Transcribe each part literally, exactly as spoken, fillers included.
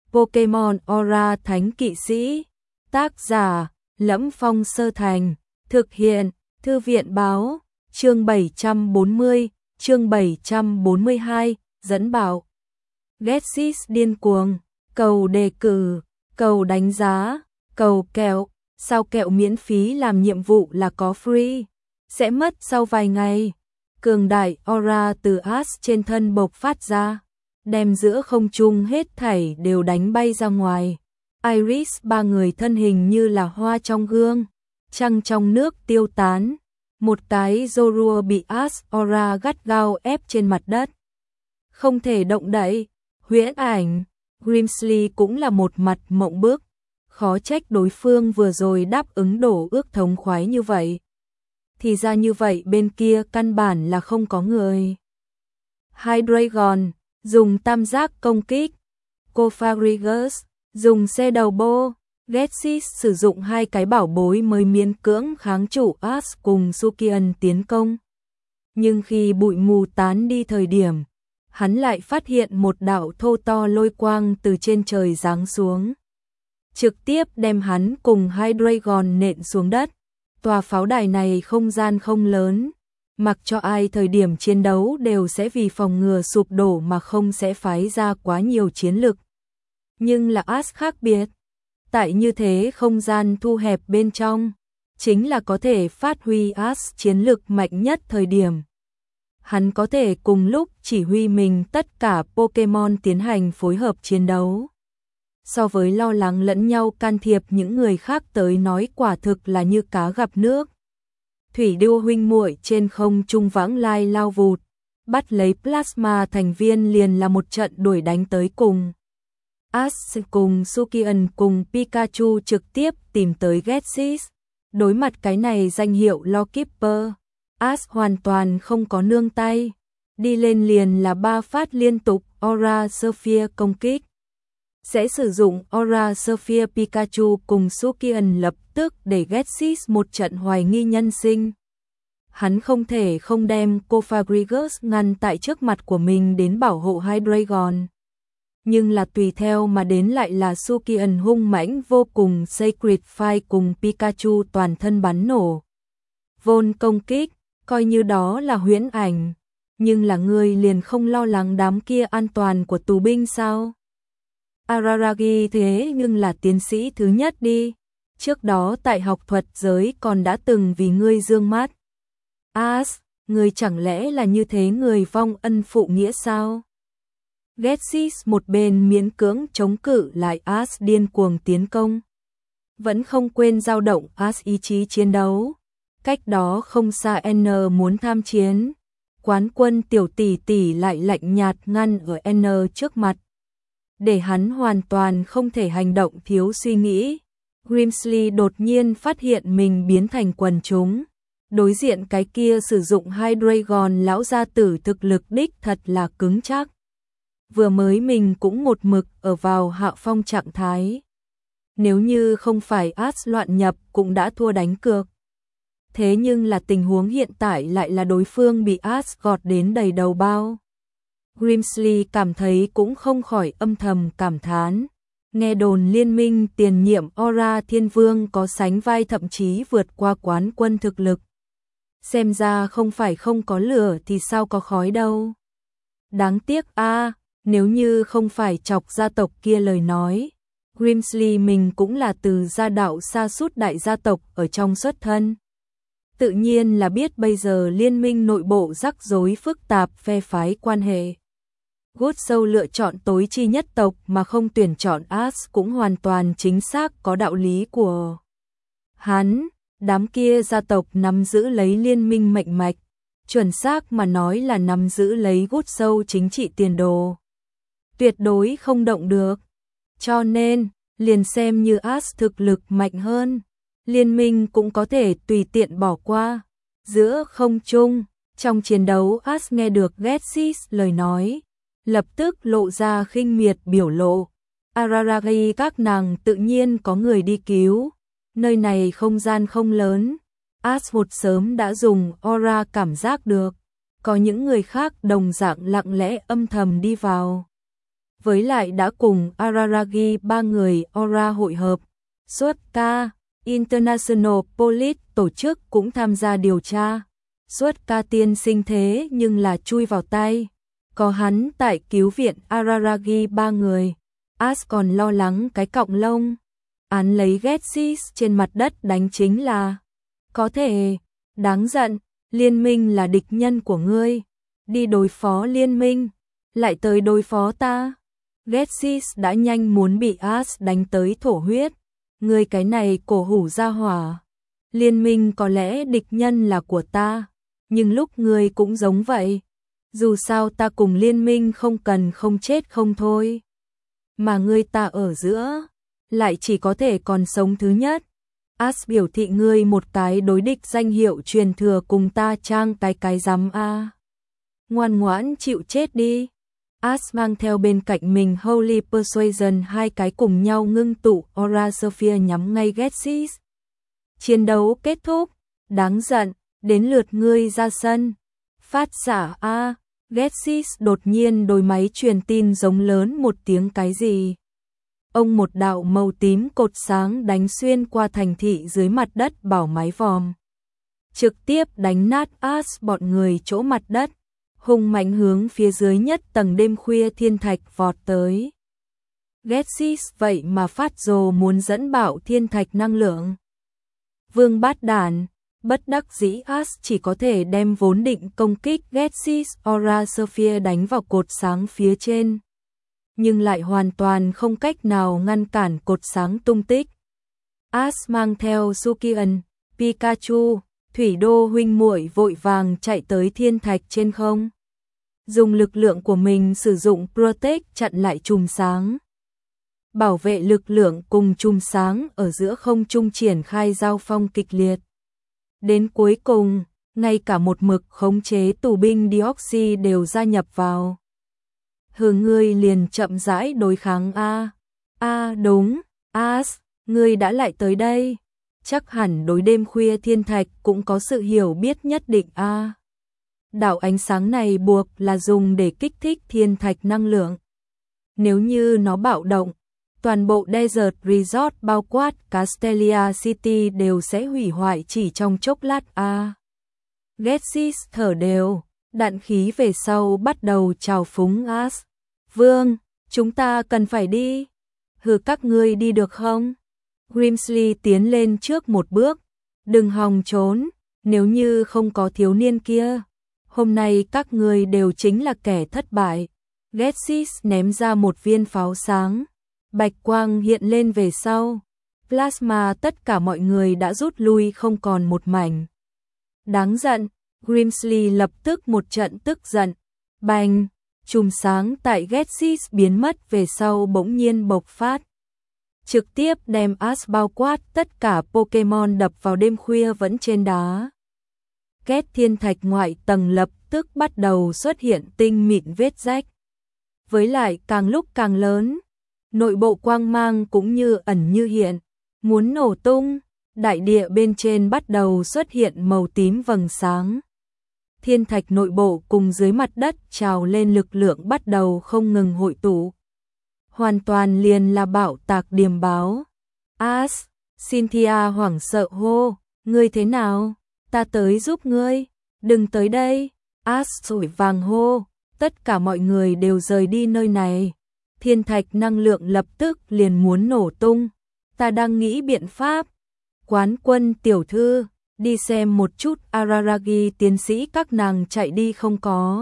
Pokemon Aura Thánh Kỵ Sĩ. Tác giả: Lẫm Phong Sơ Thành. Thực hiện: Thư viện báo. Chương bảy trăm bốn mươi, chương bảy trăm bốn mươi hai, dẫn bảo. Getsis điên cuồng, cầu đề cử, cầu đánh giá, cầu kẹo, sao kẹo miễn phí làm nhiệm vụ là có free, sẽ mất sau vài ngày. Cường đại aura từ Ash trên thân bộc phát ra, đem giữa không trung hết thảy đều đánh bay ra ngoài. Iris ba người thân hình như là hoa trong gương, trăng trong nước tiêu tán. Một cái Zorua bị Ash aura gắt gao ép trên mặt đất, không thể động đậy. Huyễn ảnh, Grimsley cũng là một mặt mộng bức, khó trách đối phương vừa rồi đáp ứng đổ ước thống khoái như vậy. Thì ra như vậy bên kia căn bản là không có người. Hydreigon dùng tam giác công kích, Cofagrigus dùng xe đầu bô, Getsis sử dụng hai cái bảo bối mới miễn cưỡng kháng trụ Ash cùng Sukian tiến công. Nhưng khi bụi mù tán đi thời điểm, hắn lại phát hiện một đạo thô to lôi quang từ trên trời giáng xuống, trực tiếp đem hắn cùng Hydreigon nện xuống đất. Tòa pháo đài này không gian không lớn, mặc cho ai thời điểm chiến đấu đều sẽ vì phòng ngừa sụp đổ mà không sẽ phái ra quá nhiều chiến lực. Nhưng là Ash khác biệt, tại như thế không gian thu hẹp bên trong, chính là có thể phát huy Ash chiến lực mạnh nhất thời điểm. Hắn có thể cùng lúc chỉ huy mình tất cả Pokemon tiến hành phối hợp chiến đấu. So với lo lắng lẫn nhau can thiệp những người khác tới nói quả thực là như cá gặp nước. Thủy Điêu huynh muội trên không trung vãng lai lao vụt, bắt lấy Plasma thành viên liền là một trận đuổi đánh tới cùng. Ash cùng Sukian cùng Pikachu trực tiếp tìm tới Getsis. Đối mặt cái này danh hiệu Lawkeeper, Ash hoàn toàn không có nương tay, đi lên liền là ba phát liên tục Aura Sphere công kích. Sẽ sử dụng Aura Sphere Pikachu cùng Sukian lập tức để Getsis một trận hoài nghi nhân sinh. Hắn không thể không đem Cofagrigus ngăn tại trước mặt của mình đến bảo hộ Hydreigon. Nhưng là tùy theo mà đến lại là Sukian hung mãnh vô cùng, Sacred Fire cùng Pikachu toàn thân bắn nổ. Vốn công kích, coi như đó là huyễn ảnh, nhưng là người liền không lo lắng đám kia an toàn của tù binh sao? Araragi thế nhưng là tiến sĩ thứ nhất đi, trước đó tại học thuật giới còn đã từng vì ngươi dương mắt. Ash, ngươi chẳng lẽ là như thế người vong ân phụ nghĩa sao? Getsis một bên miễn cưỡng chống cự lại Ash điên cuồng tiến công, vẫn không quên dao động Ash ý chí chiến đấu. Cách đó không xa N muốn tham chiến, quán quân tiểu tỷ tỷ lại lạnh nhạt ngăn ở N trước mặt, để hắn hoàn toàn không thể hành động thiếu suy nghĩ. Grimsley đột nhiên phát hiện mình biến thành quần chúng, đối diện cái kia sử dụng Hydreigon lão gia tử thực lực đích thật là cứng chắc. Vừa mới mình cũng một mực ở vào hạ phong trạng thái, nếu như không phải Ash loạn nhập cũng đã thua đánh cược. Thế nhưng là tình huống hiện tại lại là đối phương bị Ash gọt đến đầy đầu bao. Grimsley cảm thấy cũng không khỏi âm thầm cảm thán. Nghe đồn liên minh tiền nhiệm Aura Thiên Vương có sánh vai thậm chí vượt qua quán quân thực lực. Xem ra không phải không có lửa thì sao có khói đâu. Đáng tiếc a, à, nếu như không phải chọc gia tộc kia lời nói, Grimsley mình cũng là từ gia đạo sa sút đại gia tộc ở trong xuất thân. Tự nhiên là biết bây giờ liên minh nội bộ rắc rối phức tạp, phe phái quan hệ. Good Soul lựa chọn tối chi nhất tộc mà không tuyển chọn Ash cũng hoàn toàn chính xác có đạo lý của hắn. Đám kia gia tộc nắm giữ lấy liên minh mệnh mạch, chuẩn xác mà nói là nắm giữ lấy Good Soul chính trị tiền đồ, tuyệt đối không động được. Cho nên, liền xem như Ash thực lực mạnh hơn, liên minh cũng có thể tùy tiện bỏ qua. Giữa không trung, trong chiến đấu Ash nghe được Getsis lời nói, lập tức lộ ra khinh miệt biểu lộ. Araragi các nàng tự nhiên có người đi cứu, nơi này không gian không lớn. Ash một sớm đã dùng aura cảm giác được, có những người khác đồng dạng lặng lẽ âm thầm đi vào. với lại đã cùng Araragi ba người Aura hội hợp. Sutka International Police tổ chức cũng tham gia điều tra. Sutka tiên sinh thế nhưng là chui vào tay. Có hắn tại cứu viện Araragi ba người. Ash còn lo lắng cái cọng lông. Án lấy Getsis trên mặt đất đánh chính là. Có thể, đáng giận, liên minh là địch nhân của ngươi. Đi đối phó liên minh, lại tới đối phó ta. Getsis đã nhanh muốn bị Ash đánh tới thổ huyết. Ngươi cái này cổ hủ ra hỏa. Liên minh có lẽ địch nhân là của ta, nhưng lúc ngươi cũng giống vậy. Dù sao ta cùng liên minh không cần không chết không thôi. Mà ngươi ta ở giữa, lại chỉ có thể còn sống thứ nhất. Ash biểu thị ngươi một cái đối địch danh hiệu truyền thừa cùng ta trang cái cái rắm a. Ngoan ngoãn chịu chết đi. Ash mang theo bên cạnh mình Holy Persuasion, hai cái cùng nhau ngưng tụ Aura Sphere nhắm ngay Getsis. Chiến đấu kết thúc, đáng giận, đến lượt ngươi ra sân. Phát xạ a. Getsis đột nhiên đôi máy truyền tin giống lớn một tiếng cái gì. Ông một đạo màu tím cột sáng đánh xuyên qua thành thị dưới mặt đất bảo máy vòm. Trực tiếp đánh nát Ash bọn người chỗ mặt đất, hung mạnh hướng phía dưới nhất tầng đêm khuya thiên thạch vọt tới. Getsis vậy mà phát rồ muốn dẫn bạo thiên thạch năng lượng. Vương bát đản, bất đắc dĩ Ash chỉ có thể đem vốn định công kích Getsis Aura Sphere đánh vào cột sáng phía trên. Nhưng lại hoàn toàn không cách nào ngăn cản cột sáng tung tích. Ash mang theo Sukian, Pikachu, Thủy Đô huynh muội vội vàng chạy tới thiên thạch trên không. Dùng lực lượng của mình sử dụng Protect chặn lại chùm sáng. Bảo vệ lực lượng cùng chùm sáng ở giữa không trung triển khai giao phong kịch liệt. Đến cuối cùng, ngay cả một mực khống chế tù binh Deoxy đều gia nhập vào. Hừ, ngươi liền chậm rãi đối kháng a. A đúng, Ash, ngươi đã lại tới đây. Chắc hẳn đối đêm khuya thiên thạch cũng có sự hiểu biết nhất định a. Đạo ánh sáng này buộc là dùng để kích thích thiên thạch năng lượng. Nếu như nó bạo động, toàn bộ Desert Resort bao quát Castelia City đều sẽ hủy hoại chỉ trong chốc lát a. Getsis thở đều, đạn khí về sau bắt đầu trào phúng Ash. Vương, chúng ta cần phải đi. Hừ, các ngươi đi được không? Grimsley tiến lên trước một bước. Đừng hòng trốn, nếu như không có thiếu niên kia, hôm nay các ngươi đều chính là kẻ thất bại. Getsis ném ra một viên pháo sáng. Bạch quang hiện lên về sau. Plasma tất cả mọi người đã rút lui không còn một mảnh. Đáng giận, Grimsley lập tức một trận tức giận. Bành, chùm sáng tại Getsis biến mất về sau bỗng nhiên bộc phát. Trực tiếp đem Ash bao quát tất cả Pokemon đập vào đêm khuya vẫn trên đá. Kết thiên thạch ngoại tầng lập tức bắt đầu xuất hiện tinh mịn vết rách. Với lại càng lúc càng lớn, nội bộ quang mang cũng như ẩn như hiện, muốn nổ tung, đại địa bên trên bắt đầu xuất hiện màu tím vầng sáng. Thiên thạch nội bộ cùng dưới mặt đất trào lên lực lượng bắt đầu không ngừng hội tụ. Hoàn toàn liền là bạo tạc điềm báo. Ash, Cynthia hoảng sợ hô, ngươi thế nào? Ta tới giúp ngươi, đừng tới đây. Ash rủi vàng hô, tất cả mọi người đều rời đi nơi này. Thiên thạch năng lượng lập tức liền muốn nổ tung. Ta đang nghĩ biện pháp. Quán quân tiểu thư, đi xem một chút Araragi tiến sĩ các nàng chạy đi không có.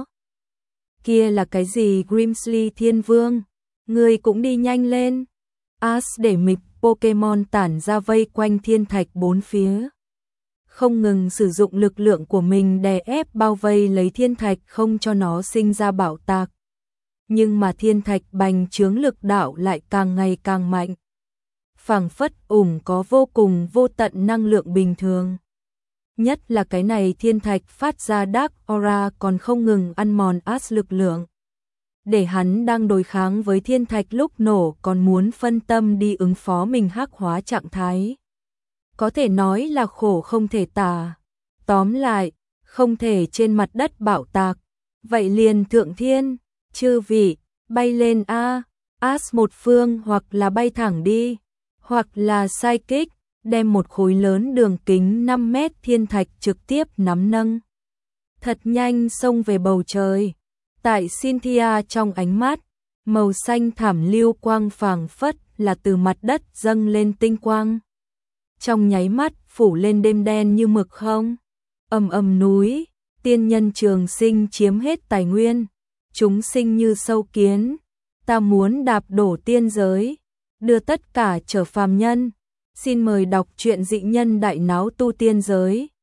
Kia là cái gì? Grimsley thiên vương, ngươi cũng đi nhanh lên. Ash để mịch Pokemon tản ra vây quanh thiên thạch bốn phía. Không ngừng sử dụng lực lượng của mình đè ép bao vây lấy thiên thạch không cho nó sinh ra bạo tạc. Nhưng mà thiên thạch bành trướng lực đạo lại càng ngày càng mạnh. Phảng phất ủng có vô cùng vô tận năng lượng bình thường. Nhất là cái này thiên thạch phát ra Dark Aura còn không ngừng ăn mòn Ash lực lượng. Để hắn đang đối kháng với thiên thạch lúc nổ còn muốn phân tâm đi ứng phó mình hắc hóa trạng thái. Có thể nói là khổ không thể tả. Tóm lại, không thể trên mặt đất bạo tạc. Vậy liền thượng thiên, chư vị, bay lên a. As một phương hoặc là bay thẳng đi, hoặc là sai kích, đem một khối lớn đường kính năm mét thiên thạch trực tiếp nắm nâng. Thật nhanh xông về bầu trời. Tại Cynthia trong ánh mắt, màu xanh thảm lưu quang phảng phất là từ mặt đất dâng lên tinh quang. Trong nháy mắt phủ lên đêm đen như mực không. Ầm ầm núi, tiên nhân trường sinh chiếm hết tài nguyên, chúng sinh như sâu kiến, ta muốn đạp đổ tiên giới, đưa tất cả trở phàm nhân. Xin mời đọc truyện Dị Nhân Đại Náo Tu Tiên Giới.